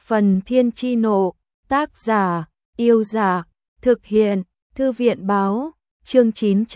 Phần Thiên Chi Nộ, tác giả, Yêu Dạ, thực hiện, Thư viện Báo, chương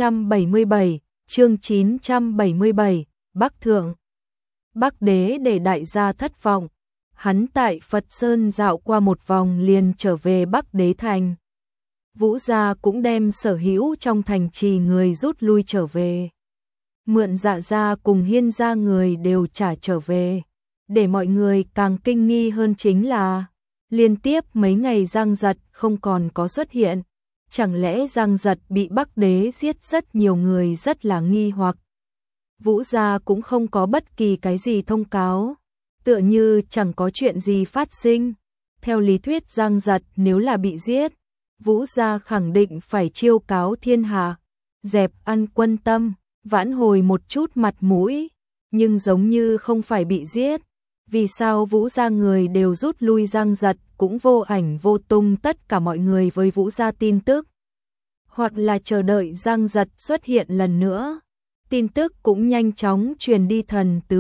977, Bắc Thượng. Bắc Đế để đại gia thất vọng, hắn tại Phật Sơn dạo qua một vòng liền trở về Bắc Đế Thành. Vũ gia cũng đem sở hữu trong thành trì người rút lui trở về. Mượn Dạ gia cùng Hiên gia người đều trả trở về. Để mọi người càng kinh nghi hơn chính là liên tiếp mấy ngày Giang Giật không còn có xuất hiện. Chẳng lẽ Giang Giật bị Bắc Đế giết? Rất nhiều người rất là nghi hoặc. Vũ gia cũng không có bất kỳ cái gì thông cáo, tựa như chẳng có chuyện gì phát sinh. Theo lý thuyết Giang Giật nếu là bị giết, Vũ gia khẳng định phải chiêu cáo thiên hạ, dẹp ăn quân tâm, vãn hồi một chút mặt mũi, nhưng giống như không phải bị giết. Vì sao Vũ gia người đều rút lui? Giang Giật cũng vô ảnh vô tung. Tất cả mọi người với Vũ gia tin tức, hoặc là chờ đợi Giang Giật xuất hiện lần nữa. Tin tức cũng nhanh chóng truyền đi Thần Tứ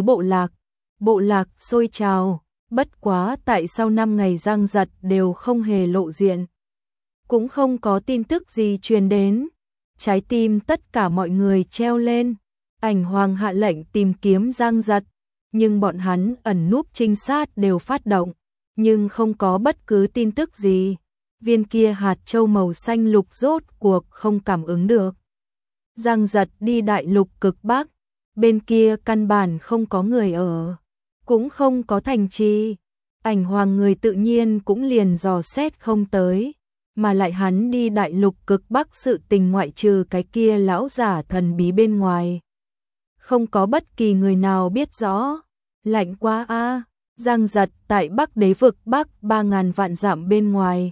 bộ lạc sôi trào. Bất quá tại sau 5 ngày Giang Giật đều không hề lộ diện, cũng không có tin tức gì truyền đến. Trái tim tất cả mọi người treo lên. Ảnh Hoàng hạ lệnh tìm kiếm Giang Giật, nhưng bọn hắn ẩn núp trinh sát đều phát động, nhưng không có bất cứ tin tức gì. Viên kia hạt châu màu xanh lục rốt cuộc không cảm ứng được. Giang Giật đi đại lục cực Bắc, bên kia căn bản không có người ở, cũng không có thành trì. Ảnh Hoàng người tự nhiên cũng liền dò xét không tới, mà lại hắn đi đại lục cực Bắc sự tình ngoại trừ cái kia lão giả thần bí bên ngoài, không có bất kỳ người nào biết rõ. Lạnh quá a. Giang Giật tại Bắc Đế vực Bắc 3000 vạn dặm bên ngoài.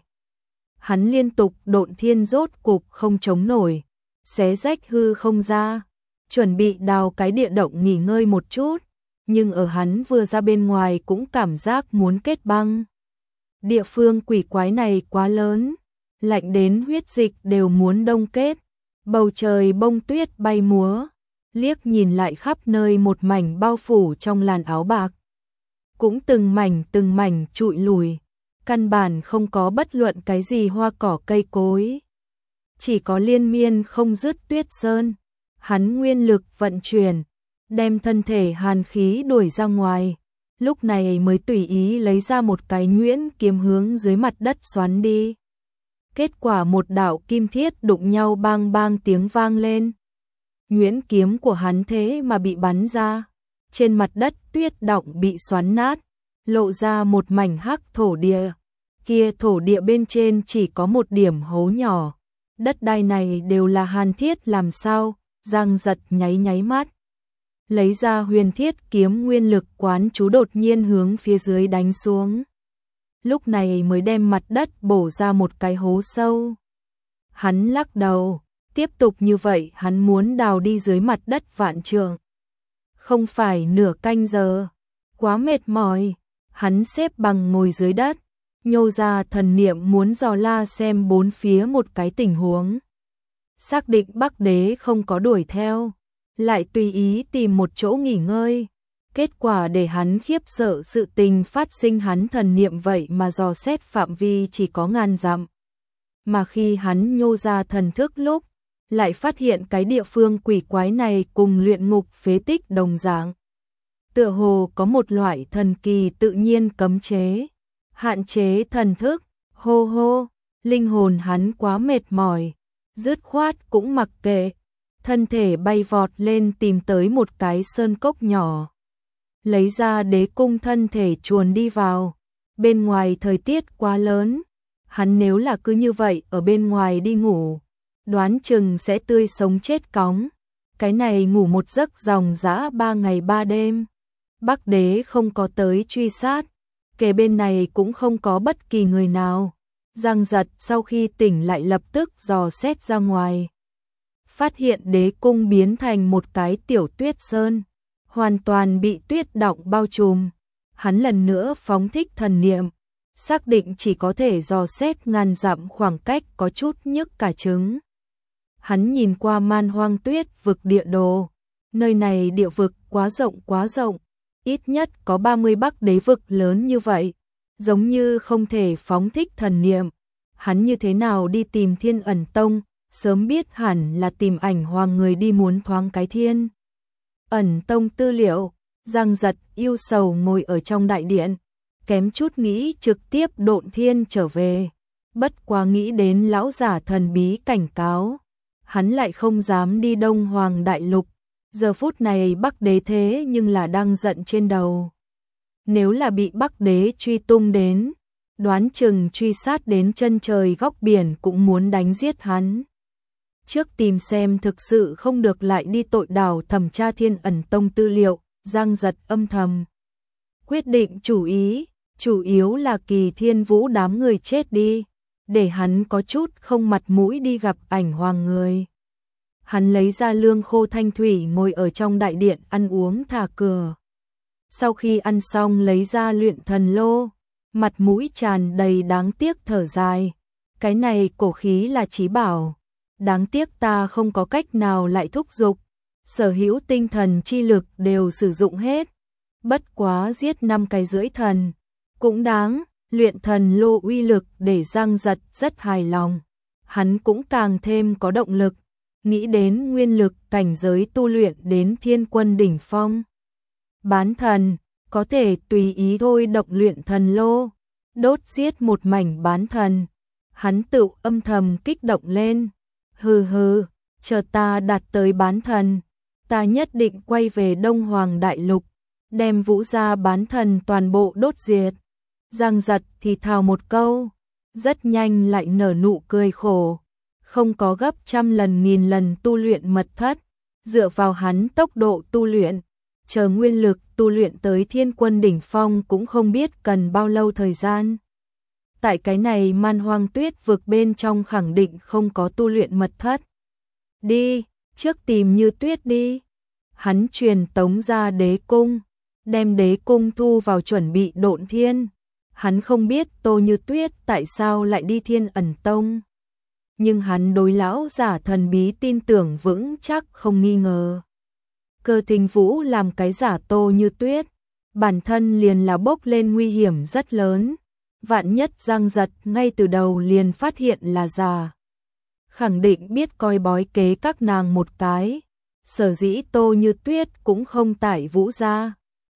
Hắn liên tục độn thiên rốt cục không chống nổi, xé rách hư không ra, chuẩn bị đào cái địa động nghỉ ngơi một chút, nhưng ở hắn vừa ra bên ngoài cũng cảm giác muốn kết băng. Địa phương quỷ quái này quá lớn, lạnh đến huyết dịch đều muốn đông kết. Bầu trời bông tuyết bay múa, liếc nhìn lại khắp nơi một mảnh bao phủ trong làn áo bạc, cũng từng mảnh trụi lùi, căn bản không có bất luận cái gì hoa cỏ cây cối, chỉ có liên miên không dứt tuyết sơn. Hắn nguyên lực vận chuyển, đem thân thể hàn khí đuổi ra ngoài, lúc này mới tùy ý lấy ra một cái nhuyễn kiếm hướng dưới mặt đất xoắn đi. Kết quả một đạo kim thiết đụng nhau bang bang tiếng vang lên. Nhuyễn kiếm của hắn thế mà bị bắn ra, trên mặt đất tuyết động bị xoắn nát, lộ ra một mảnh hắc thổ địa. Kia thổ địa bên trên chỉ có một điểm hố nhỏ, đất đai này đều là hàn thiết làm sao? Giang Giật nháy mắt, lấy ra huyền thiết kiếm nguyên lực quán chú đột nhiên hướng phía dưới đánh xuống. Lúc này mới đem mặt đất bổ ra một cái hố sâu. Hắn lắc đầu, tiếp tục như vậy hắn muốn đào đi dưới mặt đất vạn trượng, không phải nửa canh giờ, quá mệt mỏi. Hắn xếp bằng ngồi dưới đất, nhô ra thần niệm muốn dò la xem bốn phía một cái tình huống. Xác định Bắc Đế không có đuổi theo, lại tùy ý tìm một chỗ nghỉ ngơi. Kết quả để hắn khiếp sợ, sự tình phát sinh hắn thần niệm vậy mà dò xét phạm vi chỉ có 1000 dặm. Mà khi hắn nhô ra thần thức lúc, lại phát hiện cái địa phương quỷ quái này cùng luyện ngục phế tích đồng dạng. Tựa hồ có một loại thần kỳ tự nhiên cấm chế, hạn chế thần thức. Hô hô, linh hồn hắn quá mệt mỏi, dứt khoát cũng mặc kệ, thân thể bay vọt lên tìm tới một cái sơn cốc nhỏ. Lấy ra đế cung, thân thể chuồn đi vào. Bên ngoài thời tiết quá lớn, hắn nếu là cứ như vậy ở bên ngoài đi ngủ, đoán chừng sẽ tươi sống chết cóng. Cái này ngủ một giấc dòng dã 3 ngày 3 đêm. Bắc Đế không có tới truy sát, kề bên này cũng không có bất kỳ người nào. Giang Giật sau khi tỉnh lại lập tức dò xét ra ngoài, phát hiện đế cung biến thành một cái tiểu tuyết sơn, hoàn toàn bị tuyết đọng bao trùm. Hắn lần nữa phóng thích thần niệm, xác định chỉ có thể dò xét 1000 dặm khoảng cách, có chút nhức cả trứng. Hắn nhìn qua man hoang tuyết vực địa đồ, nơi này địa vực quá rộng, ít nhất có 30 Bắc Đế vực lớn như vậy. giống như không thể phóng thích thần niệm. Hắn như thế nào đi tìm Thiên Ẩn Tông, sớm biết hẳn là tìm Ảnh Hoàng người đi muốn thoáng cái Thiên Ẩn Tông tư liệu. Giang Giật yêu sầu ngồi ở trong đại điện, kém chút nghĩ trực tiếp độn thiên trở về. Bất quá nghĩ đến lão giả thần bí cảnh cáo, hắn lại không dám đi Đông Hoàng Đại Lục. Giờ phút này Bắc Đế thế nhưng là đang giận trên đầu. Nếu là bị Bắc Đế truy tung đến, đoán chừng truy sát đến chân trời góc biển cũng muốn đánh giết hắn. Trước tìm xem thực sự không được lại đi tội đảo thẩm tra Thiên Ẩn Tông tư liệu. Giang Giật âm thầm quyết định chủ yếu là Kỳ Thiên Vũ đám người chết đi, để hắn có chút không mặt mũi đi gặp Ảnh Hoàng người. Hắn lấy ra lương khô thanh thủy ngồi ở trong đại điện ăn uống thả cửa. Sau khi ăn xong lấy ra luyện thần lô, mặt mũi tràn đầy đáng tiếc thở dài. Cái này cổ khí là chí bảo, đáng tiếc ta không có cách nào lại thúc giục. Sở hữu tinh thần chi lực đều sử dụng hết. Bất quá giết 5 cái rưỡi thần cũng đáng. Luyện thần lô uy lực để Giang Giật rất hài lòng. Hắn cũng càng thêm có động lực, nghĩ đến nguyên lực cảnh giới tu luyện đến Thiên Quân đỉnh phong. Bán thần, có thể tùy ý thôi động luyện thần lô, đốt giết một mảnh bán thần. Hắn tự âm thầm kích động lên. Hừ hừ, chờ ta đạt tới bán thần, ta nhất định quay về Đông Hoàng Đại Lục, đem Vũ gia bán thần toàn bộ đốt diệt. Giang Giật thì thào một câu, rất nhanh lại nở nụ cười khổ. Không có gấp trăm lần nghìn lần tu luyện mật thất, dựa vào hắn tốc độ tu luyện, chờ nguyên lực tu luyện tới Thiên Quân đỉnh phong cũng không biết cần bao lâu thời gian. Tại cái này Man Hoang Tuyết vực bên trong khẳng định không có tu luyện mật thất. Đi, trước tìm Như Tuyết đi. Hắn truyền tống ra đế cung, đem đế cung thu vào chuẩn bị độn thiên. Hắn không biết Tô Như Tuyết tại sao lại đi Thiên Ẩn Tông, nhưng hắn đối lão giả thần bí tin tưởng vững chắc không nghi ngờ. Cơ Thính Vũ làm cái giả Tô Như Tuyết, bản thân liền là bốc lên nguy hiểm rất lớn. Vạn nhất Giang Giật ngay từ đầu liền phát hiện là giả, khẳng định biết coi bói kế các nàng một cái. Sở dĩ Tô Như Tuyết cũng không tải Vũ gia.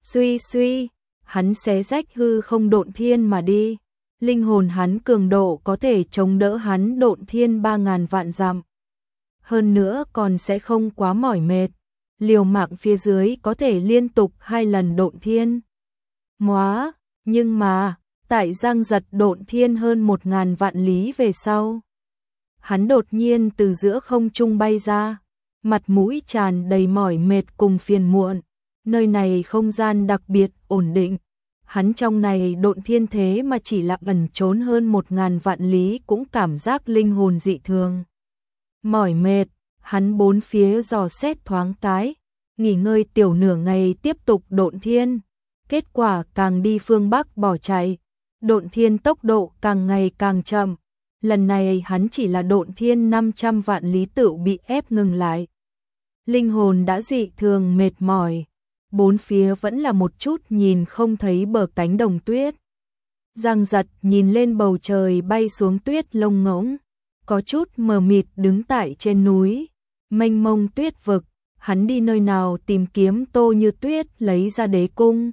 Suy, hắn xé rách hư không độn thiên mà đi. Linh hồn hắn cường độ có thể chống đỡ hắn độn thiên 3000 vạn dặm. Hơn nữa còn sẽ không quá mỏi mệt. Liều mạng phía dưới có thể liên tục 2 lần độn thiên. Nhưng mà, tại Giang Giật độn thiên hơn 1000 vạn lý về sau, hắn đột nhiên từ giữa không trung bay ra, mặt mũi tràn đầy mỏi mệt cùng phiền muộn. Nơi này không gian đặc biệt ổn định. Hắn trong này độn thiên thế mà chỉ là ẩn trốn hơn 1000 vạn lý cũng cảm giác linh hồn dị thường. Mỏi mệt, hắn bốn phía dò xét thoáng cái, nghỉ ngơi tiểu nửa ngày tiếp tục độn thiên. Kết quả càng đi phương Bắc bỏ chạy, độn thiên tốc độ càng ngày càng chậm. Lần này hắn chỉ là độn thiên 500 vạn lý tự bị ép ngừng lại. Linh hồn đã dị thường mệt mỏi. Bốn phía vẫn là một chút nhìn không thấy bờ cánh đồng tuyết. Giang Giật nhìn lên bầu trời bay xuống tuyết lông ngỗng, có chút mờ mịt đứng tại trên núi, mênh mông tuyết vực. Hắn đi nơi nào tìm kiếm Tô Như Tuyết lấy ra đế cung.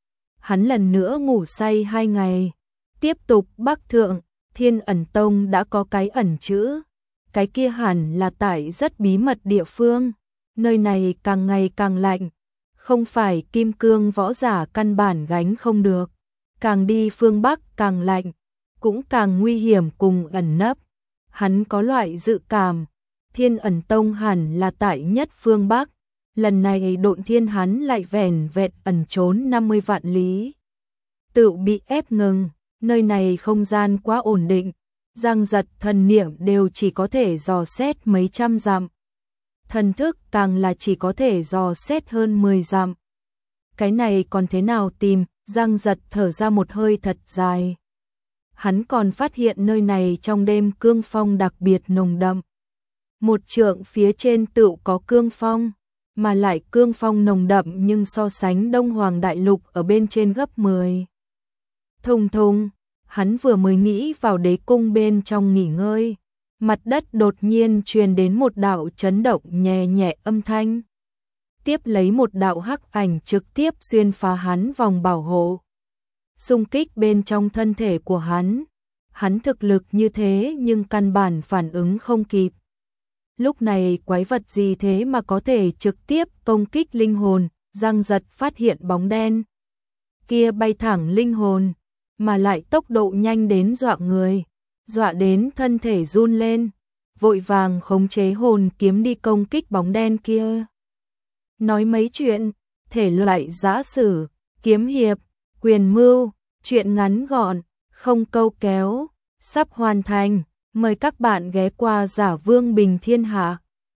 Hắn lần nữa ngủ say 2 ngày. Tiếp tục bắc thượng, Thiên Ẩn Tông đã có cái ẩn chữ. Cái kia hẳn là tại rất bí mật địa phương. Nơi này càng ngày càng lạnh. Không phải kim cương võ giả căn bản gánh không được. Càng đi phương Bắc càng lạnh, cũng càng nguy hiểm cùng ẩn nấp. Hắn có loại dự cảm, Thiên Ẩn Tông hẳn là tại nhất phương Bắc. Lần này độn thiên hắn lại vẻn vẹn ẩn trốn 50 vạn lý. Tự bị ép ngừng, nơi này không gian quá ổn định. Giang Giật thần niệm đều chỉ có thể dò xét mấy trăm dặm. Thần thức càng là chỉ có thể dò xét hơn 10 dặm. Cái này còn thế nào tìm? Giang Giật thở ra một hơi thật dài. Hắn còn phát hiện nơi này trong đêm cương phong đặc biệt nồng đậm. Một trượng phía trên tựu có cương phong, mà lại cương phong nồng đậm nhưng so sánh Đông Hoàng Đại Lục ở bên trên gấp 10. Thùng thùng, hắn vừa mới nghĩ vào đế cung bên trong nghỉ ngơi, mặt đất đột nhiên truyền đến một đạo chấn động nhẹ nhẹ âm thanh. Tiếp lấy một đạo hắc ảnh trực tiếp xuyên phá hắn vòng bảo hộ. Xung kích bên trong thân thể của hắn thực lực như thế nhưng căn bản phản ứng không kịp. Lúc này quái vật gì thế mà có thể trực tiếp công kích linh hồn, Giang Giật phát hiện bóng đen kia bay thẳng linh hồn, mà lại tốc độ nhanh đến dọa người, dọa đến thân thể run lên, vội vàng khống chế hồn kiếm đi công kích bóng đen kia. Nói mấy chuyện, thể loại giã sử, kiếm hiệp, quyền mưu, chuyện ngắn gọn, không câu kéo, sắp hoàn thành, mời các bạn ghé qua Giả Vương Bình Thiên Hạ.